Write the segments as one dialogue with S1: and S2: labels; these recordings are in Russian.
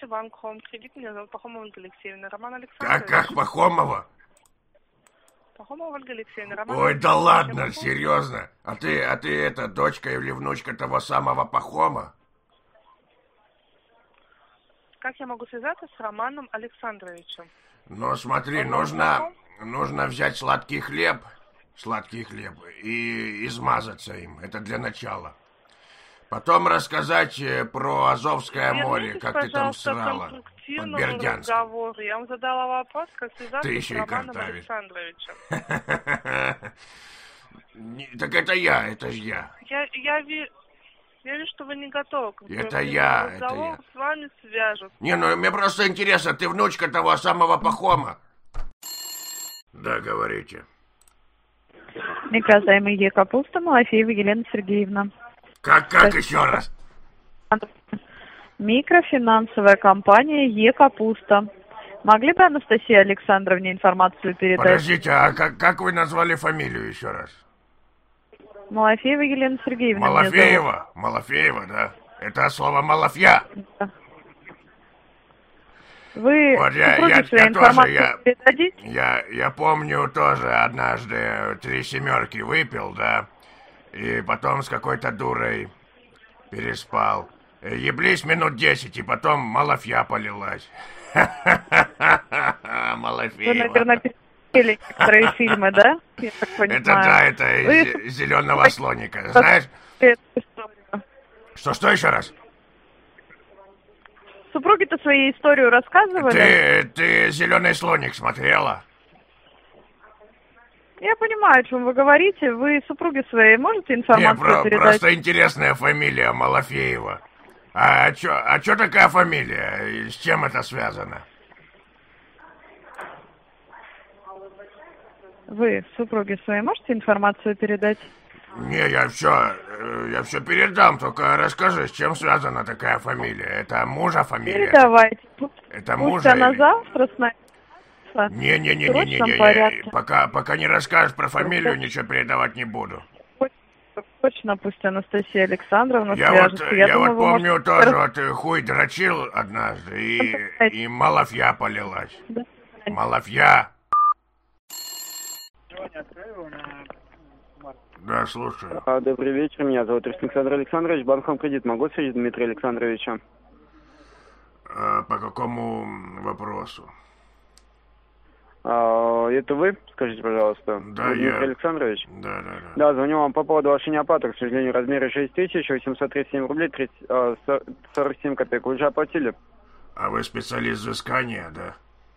S1: Здравствуйте, банк Home Кредит. Меня зовут Пахомова Ольга Алексеевна. Роман Александрович.
S2: Как Пахомова?
S1: Пахомова Ольга Алексеевна. Роман
S2: Ой, да
S1: Александрович,
S2: ладно, серьезно. А ты это дочка или внучка того самого Пахома?
S1: Как я могу связаться с Романом Александровичем?
S2: Ну, смотри, нужно взять сладкий хлеб и измазаться им. Это для начала. Потом рассказать про Азовское море, как ты там срала под Бердянском.
S1: Я вам задала вопрос, как связаться
S2: Ты
S1: с
S2: еще и
S1: Романом
S2: картавишь.
S1: Александровичем.
S2: Так это ж я.
S1: Я вижу, что вы не готовы к
S2: Это я.
S1: с вами свяжут.
S2: Не, ну мне просто интересно, ты внучка того самого Пахома? Да, говорите.
S3: Микрозаймы Е-Капуста, Малафеева Елена Сергеевна.
S2: Как еще раз?
S3: Микрофинансовая компания Е-Капуста. Могли бы Анастасии Александровне информацию передать?
S2: Подождите, а как вы назвали фамилию еще раз?
S3: Малафеева Елена Сергеевна.
S2: Малафеева, да? Это слово «малафья».
S3: Да. Вы
S2: вот
S3: информацию передадите?
S2: Я помню тоже однажды 3 семерки выпил, да? И потом с какой-то дурой переспал. Еблись минут 10, и потом малафья полилась. Малафеева.
S3: Вы, наверное, пересмотрели некоторые фильмы, да? Я так понимаю.
S2: Это из «Зеленого слоника». Знаешь? Что еще раз?
S3: Супруги-то свою историю рассказывали?
S2: Ты «Зеленый слоник» смотрела?
S3: Я понимаю, о чем вы говорите. Вы супруге своей можете информацию передать?
S2: Просто интересная фамилия Малафеева. А чё такая фамилия? И с чем это связано?
S3: Вы супруге своей можете информацию передать?
S2: Не, я все передам, только расскажи, с чем связана такая фамилия? Это мужа фамилия?
S3: Передавайте.
S2: Это
S3: Пусть
S2: мужа
S3: она
S2: или...
S3: завтра с нами.
S2: Не, пока не расскажешь про фамилию, ничего передавать не буду.
S3: Точно, пусть Анастасия Александровна
S2: я
S3: свяжется.
S2: Я думаю, помню тоже, вот хуй дрочил однажды, и малафья полилась. Да. Малафья. Да, слушаю.
S4: Добрый вечер, меня зовут Александр Александрович, банк Home Кредит. Могу связать Дмитрия Александровича?
S2: По какому вопросу?
S4: Это вы? Скажите, пожалуйста.
S2: Да,
S4: Дмитрий Александрович?
S2: Да.
S4: Да, звоню вам по поводу вашей неоплаты. К сожалению, размеры 6837 рублей 47 копеек. Вы уже оплатили?
S2: А вы специалист взыскания, да?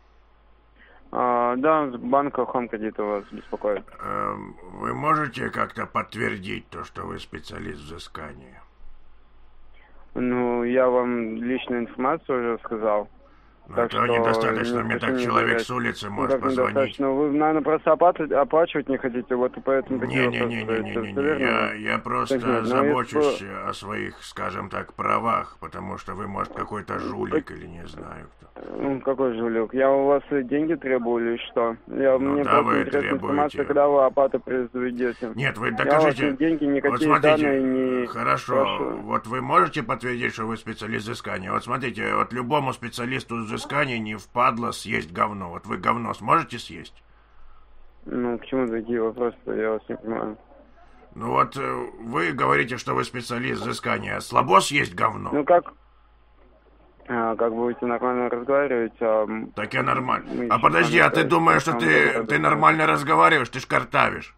S4: Да, банка Home Кредит вас беспокоит.
S2: Вы можете как-то подтвердить то, что вы специалист взыскания?
S4: Ну, я вам личную информацию уже сказал.
S2: Так это недостаточно, мне так человек с улицы может позвонить.
S4: Вы, наверное, просто оплачивать не хотите, вот и поэтому такие
S2: Не, я просто забочусь о своих, скажем так, правах, потому что вы, может, какой-то жулик или не знаю кто.
S4: Ну, какой жулик? Я у вас деньги требую или что? Мне
S2: да,
S4: просто интересна информация, когда вы оплату произведете.
S2: Нет, вы докажите.
S4: Я у вас деньги, никакие
S2: вот смотрите,
S4: данные не...
S2: Хорошо, вот вы можете подтвердить, что вы специалист взыскания? Вот смотрите, вот любому специалисту взыскания не впадло съесть говно. Вот вы говно сможете съесть?
S4: Ну, к чему такие вопросы-то? Я вас не понимаю.
S2: Ну вот вы говорите, что вы специалист взыскания. Слабо съесть говно?
S4: Ну как? Как будете нормально разговаривать?
S2: Так я нормально. А подожди, а ты думаешь, что ты нормально разговариваешь? Ты ж картавишь.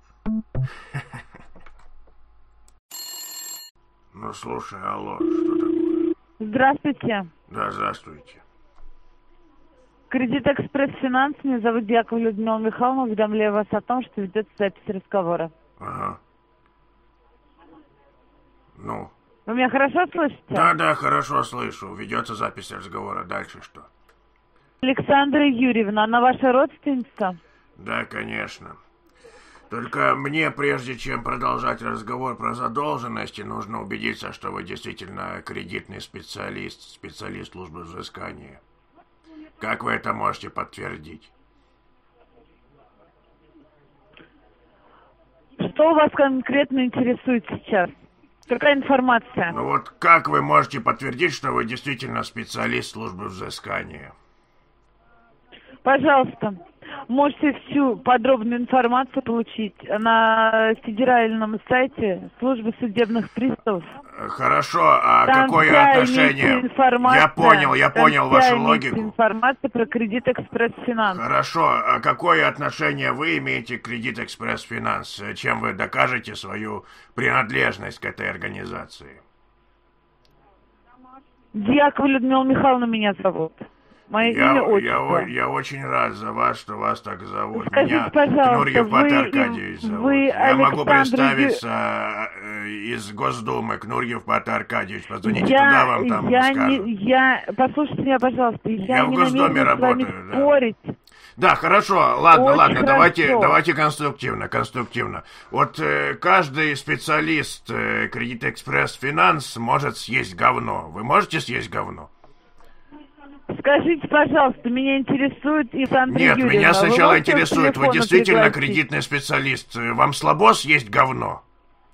S2: Ну слушай, алло, что такое?
S3: Здравствуйте.
S2: Да, здравствуйте.
S3: Кредит Экспресс Финанс. Меня зовут Дьякова Людмила Михайловна. Уведомляю вас о том, что ведется запись разговора.
S2: Ага. Ну?
S3: Вы меня хорошо слышите?
S2: Да, хорошо слышу. Ведется запись разговора. Дальше что?
S3: Александра Юрьевна, она ваша родственница?
S2: Да, конечно. Только мне, прежде чем продолжать разговор про задолженности, нужно убедиться, что вы действительно кредитный специалист службы взыскания. Как вы это можете подтвердить?
S3: Что вас конкретно интересует сейчас? Какая информация?
S2: Ну вот как вы можете подтвердить, что вы действительно специалист службы взыскания?
S3: Пожалуйста, можете всю подробную информацию получить на федеральном сайте службы судебных приставов.
S2: Хорошо, а
S3: Там
S2: какое
S3: вся
S2: отношение...
S3: имеется информация,
S2: Я понял вашу логику.
S3: Информация про Кредит Экспресс Финанс.
S2: Хорошо, а какое отношение вы имеете к Кредит Экспресс Финанс? Чем вы докажете свою принадлежность к этой организации?
S3: Дьякова Людмила Михайловна меня зовут. Мое имя, отчество.
S2: Я очень рад за вас, что вас так зовут.
S3: Скажите,
S2: Меня
S3: пожалуйста,
S2: Кнурьев Пат Аркадьевич зовут. Я могу представиться из Госдумы, Кнурьев Пат Аркадьевич. Позвоните туда, вам там скажут.
S3: Послушайте меня, пожалуйста. Я
S2: в
S3: не
S2: Госдуме работаю,
S3: с вами спорить.
S2: Да, хорошо, ладно,
S3: хорошо.
S2: давайте конструктивно. Вот каждый специалист Кредит Экспресс Финанс может съесть говно. Вы можете съесть говно?
S3: Скажите, пожалуйста, меня интересует Александра
S2: Нет,
S3: Юрьевна.
S2: меня сначала интересует, вы действительно
S3: пригласить?
S2: кредитный специалист. Вам слабо съесть говно?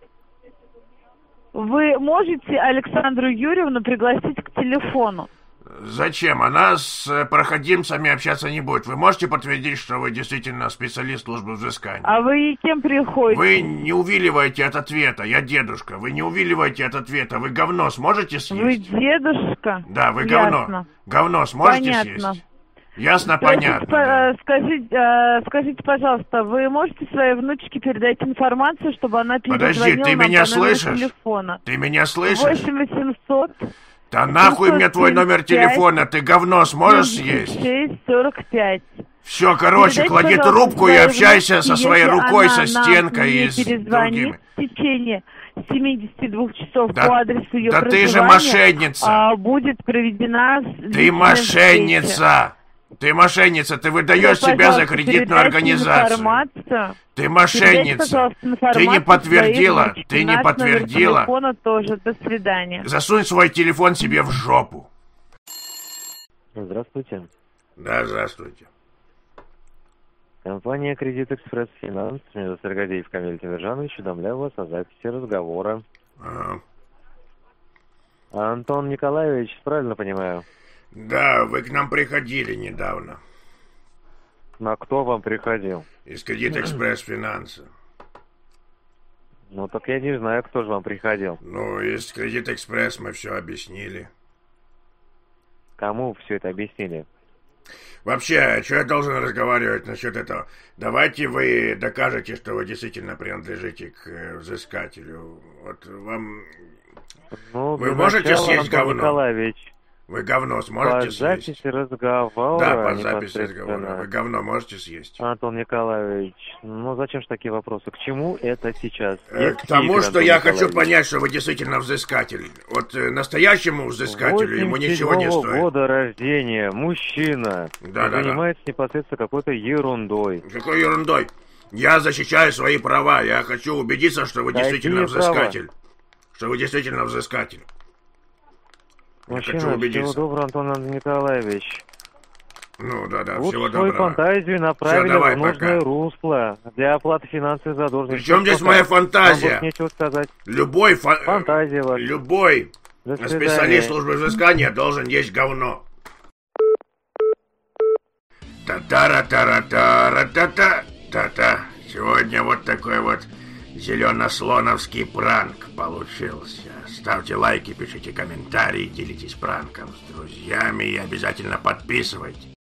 S3: Вы можете Александру Юрьевну пригласить к телефону?
S2: Зачем? Она с проходимцами общаться не будет. Вы можете подтвердить, что вы действительно специалист службы взыскания?
S3: А вы кем приходите?
S2: Вы не увиливаете от ответа. Я дедушка. Вы не увиливаете от ответа. Вы говно сможете съесть?
S3: Вы дедушка?
S2: Да, вы
S3: Ясно.
S2: говно. Говно сможете
S3: Понятно.
S2: съесть? Ясно, понятно. Да.
S3: Скажите, пожалуйста, вы можете своей внучке передать информацию, чтобы она перезвонила
S2: Подожди, ты
S3: нам
S2: меня
S3: по номеру
S2: слышишь?
S3: телефона?
S2: Ты меня слышишь?
S3: 8800.
S2: Да нахуй мне твой номер
S3: 775,
S2: телефона, ты говно сможешь съесть?
S3: 645.
S2: Все, короче,
S3: Передайте,
S2: клади
S3: пожалуйста,
S2: трубку и
S3: своей
S2: общайся
S3: внучке,
S2: со своей
S3: если
S2: рукой,
S3: она
S2: со
S3: нам
S2: стенкой
S3: не
S2: и с
S3: перезвонит
S2: другими.
S3: в течение 72 часов
S2: Да-
S3: по адресу ее
S2: да ты же
S3: проживания,
S2: мошенница.
S3: будет проведена
S2: Ты
S3: личная
S2: мошенница! Ты мошенница, ты выдаешь
S3: встреча.
S2: себя за
S3: Пожалуйста,
S2: кредитную
S3: передайте
S2: организацию.
S3: информацию.
S2: Ты
S3: Передайте,
S2: мошенница.
S3: пожалуйста,
S2: Ты не
S3: информацию
S2: подтвердила,
S3: своей внучке.
S2: ты не
S3: Наш номер
S2: подтвердила.
S3: телефона тоже. До свидания.
S2: Засунь свой телефон себе в жопу.
S5: Здравствуйте.
S2: Да, здравствуйте.
S5: Компания «Кредит Экспресс Финанс». Меня зовут Сергеев Камиль Тимиржанович. Уведомляю вас о записи разговора.
S2: Ага.
S5: Антон Николаевич, правильно понимаю?
S2: Да, вы к нам приходили недавно.
S5: А кто вам приходил?
S2: Из Кредит Экспресс Финанса.
S5: Ну, так я не знаю, кто же вам приходил.
S2: Ну, из Кредит Экспресс мы все объяснили.
S5: Кому все это объяснили?
S2: Вообще, что я должен разговаривать насчет этого? Давайте вы докажете, что вы действительно принадлежите к взыскателю. Вот вам...
S5: Ну,
S2: Вы можете съесть
S5: Антон
S2: говно?
S5: Николаевич,
S2: Вы говно
S5: по
S2: сможете съесть?
S5: записи разговора...
S2: Да, по записи
S5: непосредственно.
S2: разговора. Вы говно можете съесть?
S5: Антон Николаевич, ну зачем же такие вопросы? К чему это сейчас?
S2: К тому, что я хочу понять, что вы действительно взыскатель. Вот настоящему взыскателю ему ничего не
S5: 87-го
S2: стоит.
S5: года рождения, мужчина,
S2: Да.
S5: занимается непосредственно какой-то ерундой.
S2: Какой ерундой? Я защищаю свои права. Я хочу убедиться, что вы
S5: Какие
S2: действительно
S5: права?
S2: взыскатель. Что вы действительно взыскатель. Я хочу
S5: Мужчина, всего
S2: убедиться.
S5: доброго, Антон Николаевич.
S2: Ну, да,
S5: Вот
S2: всего
S5: свою
S2: доброго.
S5: фантазию направили
S2: давай,
S5: в нужное
S2: пока.
S5: русло для оплаты финансовой задолженности.
S2: Причем здесь моя фантазия?
S5: Вам больше нечего сказать.
S2: Любой
S5: Фантазия ваша.
S2: любой
S5: До свидания.
S2: специалист службы взыскания должен есть говно. Та-та-ра-та-ра-та-ра-та-та. Сегодня вот такой вот зелено-слоновский пранк получился. Ставьте лайки, пишите комментарии, делитесь пранком с друзьями и обязательно подписывайтесь.